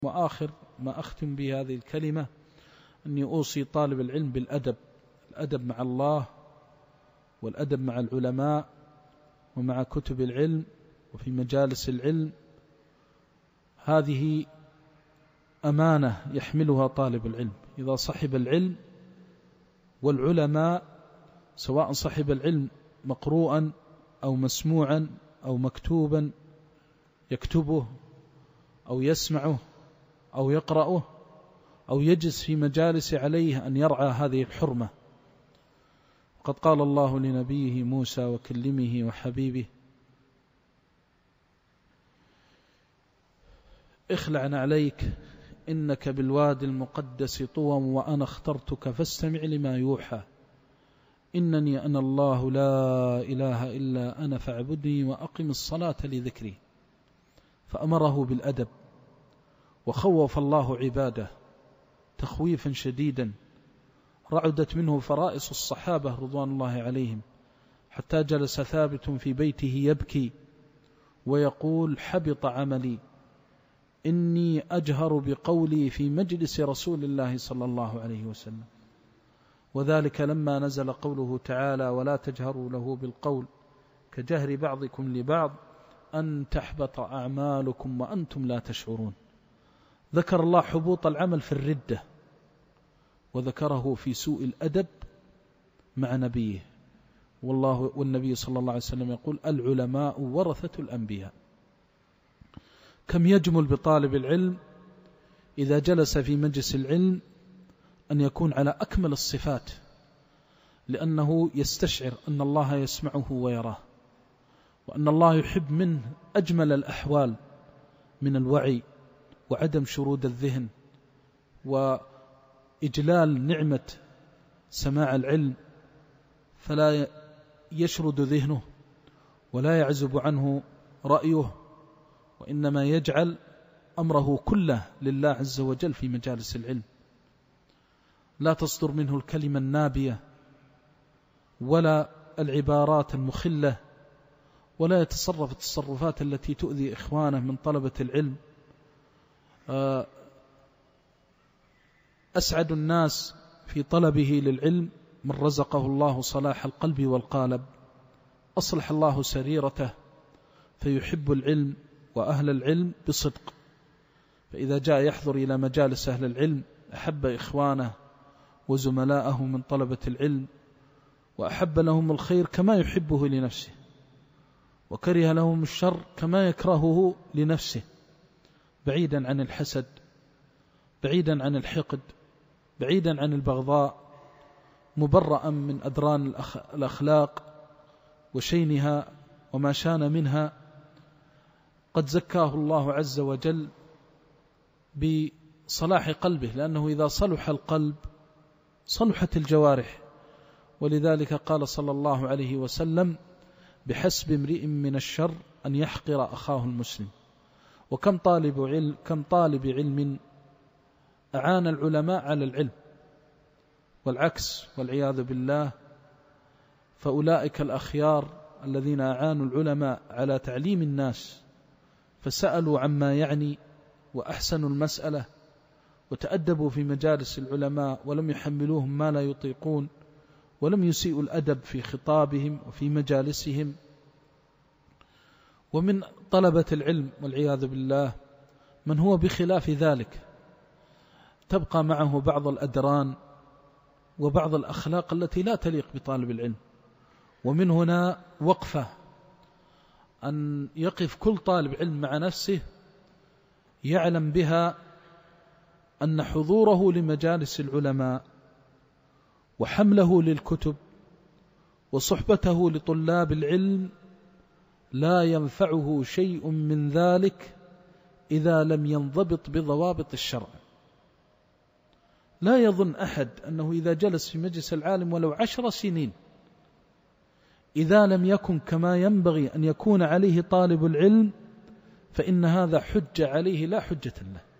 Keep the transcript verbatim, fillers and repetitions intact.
وآخر ما أختم به هذه الكلمة أني أوصي طالب العلم بالأدب، الأدب مع الله والأدب مع العلماء ومع كتب العلم وفي مجالس العلم. هذه أمانة يحملها طالب العلم إذا صحب العلم والعلماء، سواء صحب العلم مقروءا أو مسموعا أو مكتوبا يكتبه أو يسمعه أو يقرأه أو يجلس في مجالس عليه أن يرعى هذه الحرمة. وقد قال الله لنبيه موسى وكلمه وحبيبه: اخلع عليك إنك بالوادي المقدس طوى وأنا اخترتك فاستمع لما يوحى إنني أنا الله لا إله إلا أنا فاعبدني وأقم الصلاة لذكري. فأمره بالأدب، وخوف الله عباده تخويفا شديدا رعدت منه فرائص الصحابة رضوان الله عليهم، حتى جلس ثابت في بيته يبكي ويقول: حبط عملي، إني أجهر بقولي في مجلس رسول الله صلى الله عليه وسلم. وذلك لما نزل قوله تعالى: ولا تجهروا له بالقول كجهر بعضكم لبعض أن تحبط أعمالكم وأنتم لا تشعرون. ذكر الله حبوط العمل في الردة، وذكره في سوء الأدب مع نبيه. والله والنبي صلى الله عليه وسلم يقول: العلماء ورثة الأنبياء. كم يجمل بطالب العلم إذا جلس في مجلس العلم أن يكون على أكمل الصفات، لأنه يستشعر أن الله يسمعه ويراه، وأن الله يحب منه أجمل الأحوال من الوعي وعدم شرود الذهن وإجلال نعمة سماع العلم، فلا يشرد ذهنه ولا يعزب عنه رأيه، وإنما يجعل أمره كله لله عز وجل في مجالس العلم. لا تصدر منه الكلمة النابية ولا العبارات المخلة، ولا يتصرف التصرفات التي تؤذي إخوانه من طلبة العلم. أسعد الناس في طلبه للعلم من رزقه الله صلاح القلب والقالب، أصلح الله سريرته فيحب العلم وأهل العلم بصدق، فإذا جاء يحضر إلى مجالس أهل العلم أحب إخوانه وزملاءه من طلبة العلم، وأحب لهم الخير كما يحبه لنفسه، وكره لهم الشر كما يكرهه لنفسه، بعيدا عن الحسد، بعيدا عن الحقد، بعيدا عن البغضاء، مبرأ من أدران الأخلاق وشينها وما شان منها. قد زكاه الله عز وجل بصلاح قلبه، لأنه إذا صلح القلب صلحت الجوارح. ولذلك قال صلى الله عليه وسلم: بحسب امرئ من الشر أن يحقر أخاه المسلم. وكم طالب علم كم طالب علم أعان العلماء على العلم، والعكس والعياذ بالله. فأولئك الأخيار الذين أعانوا العلماء على تعليم الناس فسألوا عما يعني وأحسنوا المسألة وتأدبوا في مجالس العلماء ولم يحملوهم ما لا يطيقون، ولم يسيئوا الأدب في خطابهم وفي مجالسهم. ومن طلبة العلم والعياذ بالله من هو بخلاف ذلك، تبقى معه بعض الأدران وبعض الأخلاق التي لا تليق بطالب العلم. ومن هنا وقفة أن يقف كل طالب علم مع نفسه يعلم بها أن حضوره لمجالس العلماء وحمله للكتب وصحبته لطلاب العلم لا ينفعه شيء من ذلك إذا لم ينضبط بضوابط الشرع. لا يظن أحد أنه إذا جلس في مجلس العالم ولو عشر سنين إذا لم يكن كما ينبغي أن يكون عليه طالب العلم فإن هذا حجة عليه لا حجة له.